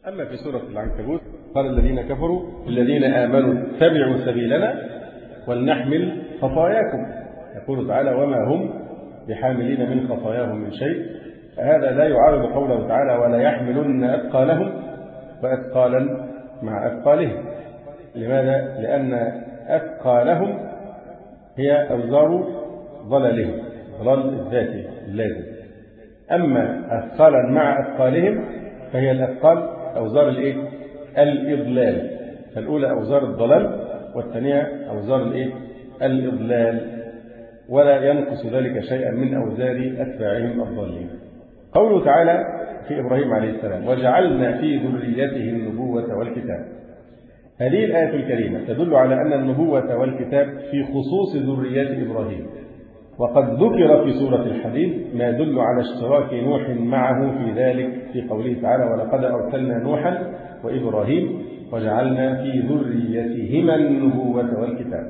أما في سورة العنكبوت قال الذين كفروا الذين آمنوا اتبعوا سبيلنا ولنحمل خطاياكم. يقول تعالى وما هم بحاملين من خطاياهم من شيء. هذا لا يعارض قوله تعالى ولا يحملن أثقالهم وأثقالا مع أثقالهم. لماذا؟ لأن أثقالهم هي أوزار ضلالهم، ضلال الذاتي اللازم. أما أثقالا مع أثقالهم فهي الأثقال أوزار الإضلال. فالأولى أوزار الضلال والثانية أوزار الإضلال، ولا ينقص ذلك شيئا من أوزار أتباعهم الضالين. قوله تعالى في إبراهيم عليه السلام وجعلنا في ذريته النبوة والكتاب. هذه الآية الكريمة تدل على أن النبوة والكتاب في خصوص ذرية إبراهيم، وقد ذكر في سورة الحديد ما يدل على اشتراك نوح معه في ذلك في قوله تعالى ولقد أرسلنا نوحا وإبراهيم وجعلنا في ذريتهما النبوة والكتاب.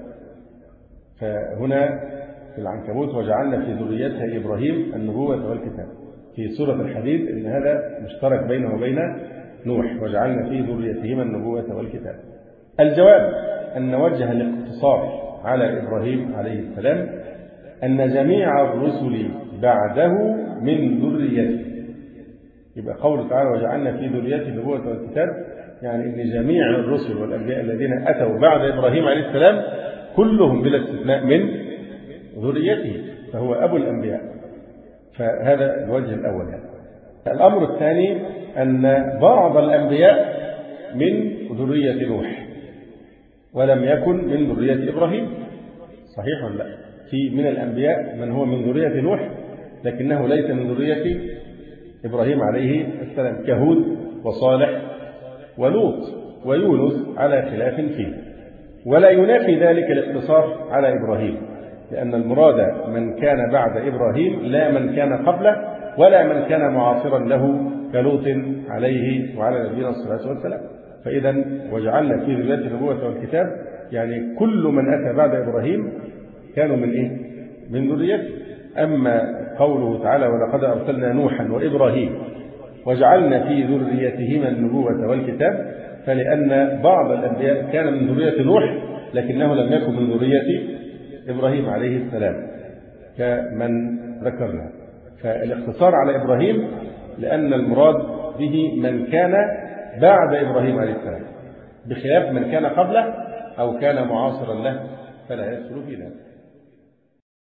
فهنا في العنكبوت وجعلنا في ذريتها إبراهيم النبوة والكتاب. في سورة الحديد إن هذا مشترك بينه وبين نوح وجعلنا في ذريتهما النبوة والكتاب. الجواب أن وجه الاقتصار على إبراهيم عليه السلام أن جميع الرسل بعده من ذريته. يبقى قوله تعالى وجعلنا في ذريته النبوة والكتاب يعني أن جميع الرسل والأنبياء الذين أتوا بعد إبراهيم عليه السلام كلهم بلا استثناء من ذريته، فهو أبو الأنبياء. فهذا الوجه الأول. الأمر الثاني أن بعض الأنبياء من ذرية نوح ولم يكن من ذرية إبراهيم. صحيح ولا لا؟ في من الأنبياء من هو من ذرية نوح لكنه ليس من ذرية إبراهيم عليه السلام كهود وصالح ولوط ويونس على خلاف فيه. ولا ينافي ذلك الاقتصار على إبراهيم، لأن المراد من كان بعد إبراهيم لا من كان قبله ولا من كان معاصرا له كلوط عليه وعلى نبينا الصلاة والسلام. فإذا وجعلنا في ذريته النبوة والكتاب يعني كل من أتى بعد إبراهيم كانوا من من ذريته. أما قوله تعالى ولقد أرسلنا نوحا وإبراهيم وجعلنا في ذريتهما النبوة والكتاب فلأن بعض الأنبياء كان من ذرية نوح لكنه لم يكن من ذرية إبراهيم عليه السلام كمن ذكرنا. فالاقتصار على إبراهيم لأن المراد به من كان بعد إبراهيم عليه السلام، بخلاف من كان قبله أو كان معاصرا له فلا يدخل في ذلك.